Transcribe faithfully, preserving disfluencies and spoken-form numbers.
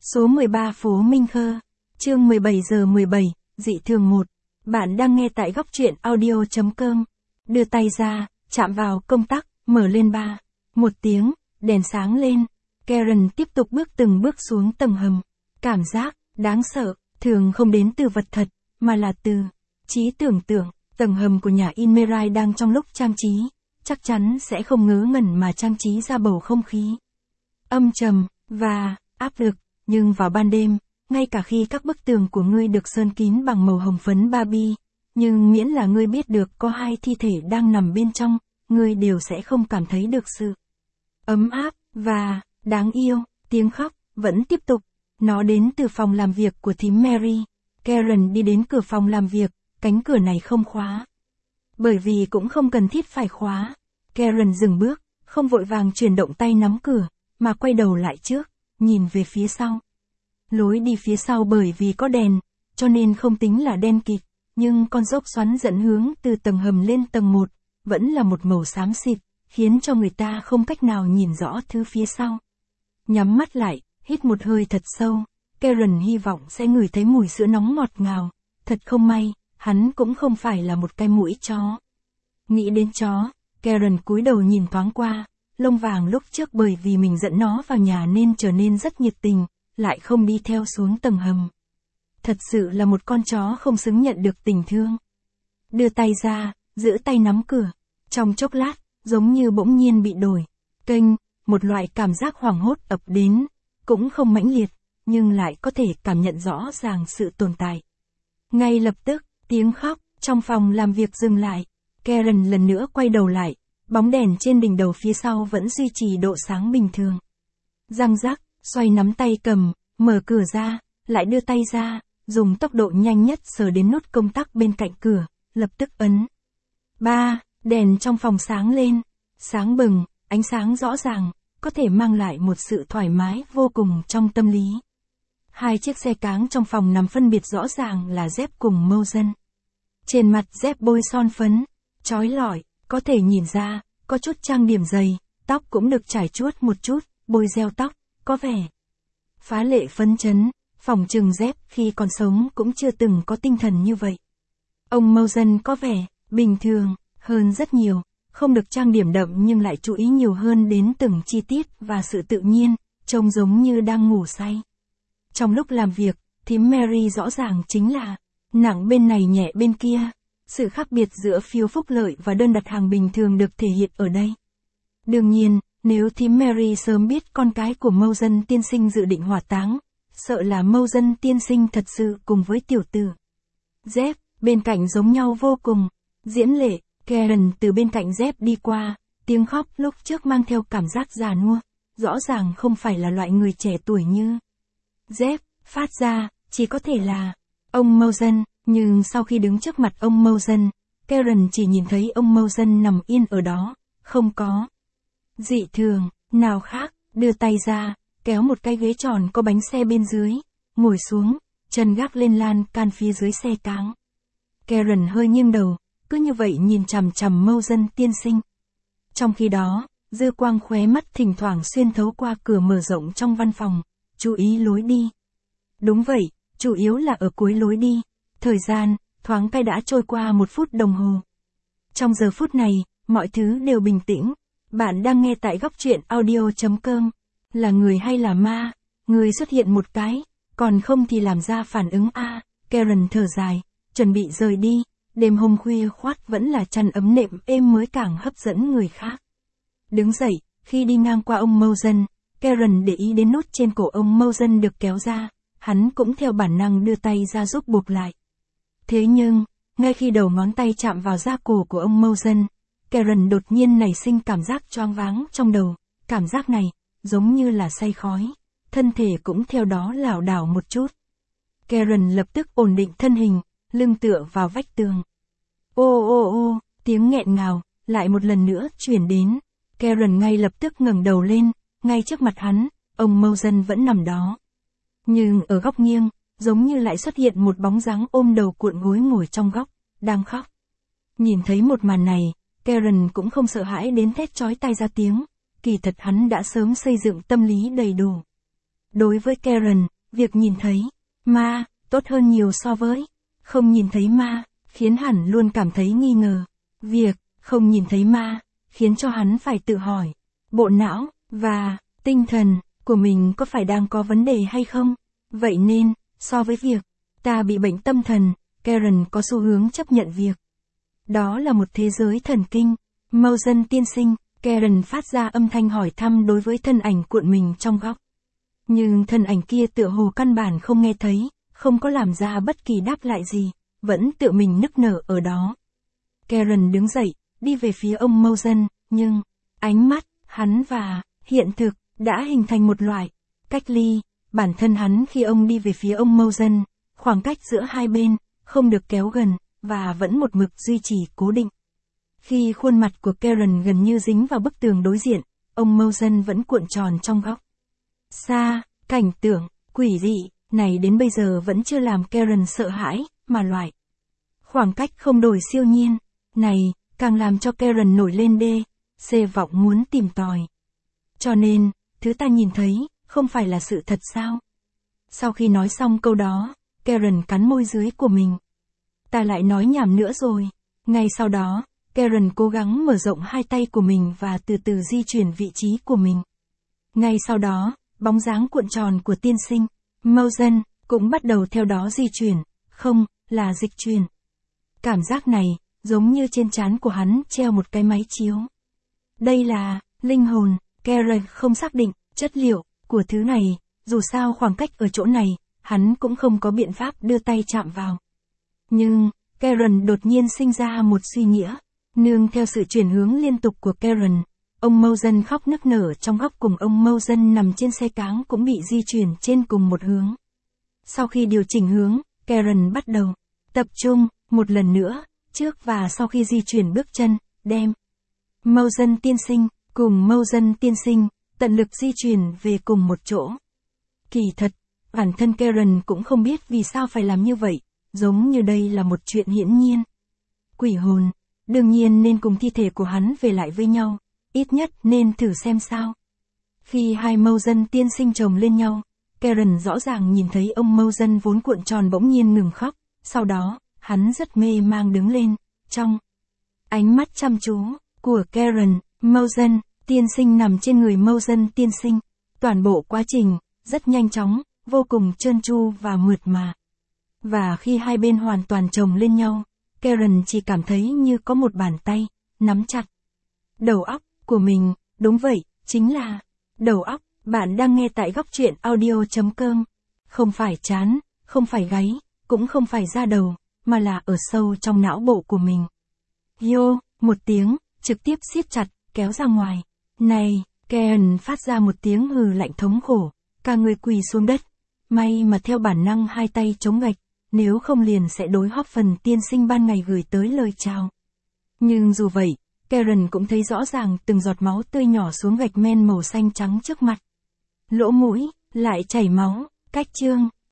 Số mười ba phố Minh Khơ, chương mười bảy giờ mười bảy, dị thường một. Bạn đang nghe tại góc truyện audio chấm com. Đưa tay ra, chạm vào công tắc, mở lên ba. Một tiếng, đèn sáng lên. Karen tiếp tục bước từng bước xuống tầng hầm. Cảm giác, đáng sợ, thường không đến từ vật thật, mà là từ trí tưởng tượng. Tầng hầm của nhà in Mirai đang trong lúc trang trí, chắc chắn sẽ không ngớ ngẩn mà trang trí ra bầu không khí âm trầm và áp lực. Nhưng vào ban đêm, ngay cả khi các bức tường của ngươi được sơn kín bằng màu hồng phấn Barbie, nhưng miễn là ngươi biết được có hai thi thể đang nằm bên trong, ngươi đều sẽ không cảm thấy được sự ấm áp và đáng yêu. Tiếng khóc vẫn tiếp tục. Nó đến từ phòng làm việc của thím Mary. Karen đi đến cửa phòng làm việc, cánh cửa này không khóa. Bởi vì cũng không cần thiết phải khóa. Karen dừng bước, không vội vàng chuyển động tay nắm cửa, mà quay đầu lại trước, nhìn về phía sau. Lối đi phía sau bởi vì có đèn, cho nên không tính là đen kịt, nhưng con dốc xoắn dẫn hướng từ tầng hầm lên tầng một, vẫn là một màu xám xịt, khiến cho người ta không cách nào nhìn rõ thứ phía sau. Nhắm mắt lại, hít một hơi thật sâu, Karen hy vọng sẽ ngửi thấy mùi sữa nóng ngọt ngào. Thật không may, hắn cũng không phải là một cái mũi chó. Nghĩ đến chó, Karen cúi đầu nhìn thoáng qua, lông vàng lúc trước bởi vì mình dẫn nó vào nhà nên trở nên rất nhiệt tình, lại không đi theo xuống tầng hầm. Thật sự là một con chó không xứng nhận được tình thương. Đưa tay ra, giữ tay nắm cửa. Trong chốc lát, giống như bỗng nhiên bị đổi kênh, một loại cảm giác hoảng hốt ập đến, cũng không mãnh liệt, nhưng lại có thể cảm nhận rõ ràng sự tồn tại. Ngay lập tức, tiếng khóc trong phòng làm việc dừng lại. Karen lần nữa quay đầu lại, bóng đèn trên đỉnh đầu phía sau vẫn duy trì độ sáng bình thường. Răng rắc, xoay nắm tay cầm, mở cửa ra, lại đưa tay ra, dùng tốc độ nhanh nhất sờ đến nút công tắc bên cạnh cửa, lập tức ấn. Ba, đèn trong phòng sáng lên, sáng bừng, ánh sáng rõ ràng, có thể mang lại một sự thoải mái vô cùng trong tâm lý. Hai chiếc xe cáng trong phòng nằm phân biệt rõ ràng là Jeff cùng Mosen. Trên mặt Jeff bôi son phấn, chói lọi, có thể nhìn ra, có chút trang điểm dày, tóc cũng được trải chuốt một chút, bôi gel tóc, có vẻ phá lệ phấn chấn. Phỏng chừng Jeff khi còn sống cũng chưa từng có tinh thần như vậy. Ông Mosen có vẻ bình thường hơn rất nhiều, không được trang điểm đậm nhưng lại chú ý nhiều hơn đến từng chi tiết và sự tự nhiên, trông giống như đang ngủ say. Trong lúc làm việc, thím Mary rõ ràng chính là nặng bên này nhẹ bên kia. Sự khác biệt giữa phiếu phúc lợi và đơn đặt hàng bình thường được thể hiện ở đây. Đương nhiên, nếu thím Mary sớm biết con cái của Mosen tiên sinh dự định hỏa táng, sợ là Mosen tiên sinh thật sự cùng với tiểu tử Jeff, bên cạnh giống nhau vô cùng. Diễm lệ, Karen từ bên cạnh Jeff đi qua, tiếng khóc lúc trước mang theo cảm giác già nua, rõ ràng không phải là loại người trẻ tuổi như Jeff phát ra, chỉ có thể là ông Mosen. Nhưng sau khi đứng trước mặt ông Mosen, Karen chỉ nhìn thấy ông Mosen nằm yên ở đó, không có dị thường nào khác. Đưa tay ra, kéo một cái ghế tròn có bánh xe bên dưới, ngồi xuống, chân gác lên lan can phía dưới xe cáng. Karen hơi nghiêng đầu, cứ như vậy nhìn chằm chằm Mosen tiên sinh. Trong khi đó, dư quang khóe mắt thỉnh thoảng xuyên thấu qua cửa mở rộng trong văn phòng, chú ý lối đi. Đúng vậy, chủ yếu là ở cuối lối đi. Thời gian, thoáng cái đã trôi qua một phút đồng hồ. Trong giờ phút này, mọi thứ đều bình tĩnh. Bạn đang nghe tại góc truyện audio chấm com. Là người hay là ma? Người xuất hiện một cái, còn không thì làm ra phản ứng A. Karen thở dài, chuẩn bị rời đi. Đêm hôm khuya khoắt vẫn là chăn ấm nệm êm mới càng hấp dẫn người khác. Đứng dậy, khi đi ngang qua ông Mosen, Karen để ý đến nút trên cổ ông Mosen được kéo ra. Hắn cũng theo bản năng đưa tay ra giúp buộc lại. Thế nhưng, ngay khi đầu ngón tay chạm vào da cổ của ông Mosen, Karen đột nhiên nảy sinh cảm giác choáng váng trong đầu. Cảm giác này, giống như là say khói, thân thể cũng theo đó lảo đảo một chút. Karen lập tức ổn định thân hình, lưng tựa vào vách tường. Ô ô ô, tiếng nghẹn ngào, lại một lần nữa chuyển đến. Karen ngay lập tức ngẩng đầu lên, ngay trước mặt hắn, ông Mosen vẫn nằm đó. Nhưng ở góc nghiêng, giống như lại xuất hiện một bóng dáng ôm đầu cuộn gối ngồi trong góc, đang khóc. Nhìn thấy một màn này, Karen cũng không sợ hãi đến thét chói tai ra tiếng, kỳ thật hắn đã sớm xây dựng tâm lý đầy đủ. Đối với Karen, việc nhìn thấy ma tốt hơn nhiều so với không nhìn thấy ma, khiến hắn luôn cảm thấy nghi ngờ. Việc không nhìn thấy ma khiến cho hắn phải tự hỏi, bộ não và tinh thần của mình có phải đang có vấn đề hay không? Vậy nên, so với việc ta bị bệnh tâm thần, Karen có xu hướng chấp nhận việc đó là một thế giới thần kinh. Mausen tiên sinh, Karen phát ra âm thanh hỏi thăm đối với thân ảnh cuộn mình trong góc. Nhưng thân ảnh kia tựa hồ căn bản không nghe thấy, không có làm ra bất kỳ đáp lại gì, vẫn tự mình nức nở ở đó. Karen đứng dậy, đi về phía ông Mausen, nhưng ánh mắt hắn và hiện thực đã hình thành một loại cách ly. Bản thân hắn khi ông đi về phía ông Mausen, khoảng cách giữa hai bên không được kéo gần và vẫn một mực duy trì cố định. Khi khuôn mặt của Karen gần như dính vào bức tường đối diện, ông Mausen vẫn cuộn tròn trong góc. Xa, cảnh tượng quỷ dị này đến bây giờ vẫn chưa làm Karen sợ hãi, mà loại khoảng cách không đổi siêu nhiên này càng làm cho Karen nổi lên đê, xê vọng muốn tìm tòi. Cho nên, thứ ta nhìn thấy, không phải là sự thật sao? Sau khi nói xong câu đó, Karen cắn môi dưới của mình. Ta lại nói nhảm nữa rồi. Ngay sau đó, Karen cố gắng mở rộng hai tay của mình và từ từ di chuyển vị trí của mình. Ngay sau đó, bóng dáng cuộn tròn của tiên sinh Mausen cũng bắt đầu theo đó di chuyển, không, là dịch chuyển. Cảm giác này, giống như trên trán của hắn treo một cái máy chiếu. Đây là linh hồn. Karen không xác định chất liệu của thứ này, dù sao khoảng cách ở chỗ này, hắn cũng không có biện pháp đưa tay chạm vào. Nhưng, Karen đột nhiên sinh ra một suy nghĩa. Nương theo sự chuyển hướng liên tục của Karen, ông Mausen khóc nức nở trong góc cùng ông Mausen nằm trên xe cáng cũng bị di chuyển trên cùng một hướng. Sau khi điều chỉnh hướng, Karen bắt đầu tập trung một lần nữa, trước và sau khi di chuyển bước chân, đem Mausen tiên sinh cùng Mausen tiên sinh tận lực di chuyển về cùng một chỗ. Kỳ thật, bản thân Karen cũng không biết vì sao phải làm như vậy, giống như đây là một chuyện hiển nhiên. Quỷ hồn, đương nhiên nên cùng thi thể của hắn về lại với nhau, ít nhất nên thử xem sao. Khi hai Mausen tiên sinh chồng lên nhau, Karen rõ ràng nhìn thấy ông Mausen vốn cuộn tròn bỗng nhiên ngừng khóc, sau đó, hắn rất mê mang đứng lên, trong ánh mắt chăm chú của Karen, Mausen tiên sinh nằm trên người Mausen tiên sinh. Toàn bộ quá trình, rất nhanh chóng, vô cùng trơn tru và mượt mà. Và khi hai bên hoàn toàn chồng lên nhau, Karen chỉ cảm thấy như có một bàn tay, nắm chặt đầu óc của mình. Đúng vậy, chính là đầu óc. Bạn đang nghe tại góc truyện audio chấm com. Không phải trán, không phải gáy, cũng không phải da đầu, mà là ở sâu trong não bộ của mình. Yo, một tiếng, trực tiếp siết chặt, kéo ra ngoài. Này, Karen phát ra một tiếng hừ lạnh thống khổ, cả người quỳ xuống đất. May mà theo bản năng hai tay chống gạch, nếu không liền sẽ đối hóp phần tiên sinh ban ngày gửi tới lời chào. Nhưng dù vậy, Karen cũng thấy rõ ràng từng giọt máu tươi nhỏ xuống gạch men màu xanh trắng trước mặt. Lỗ mũi, lại chảy máu, cách chương.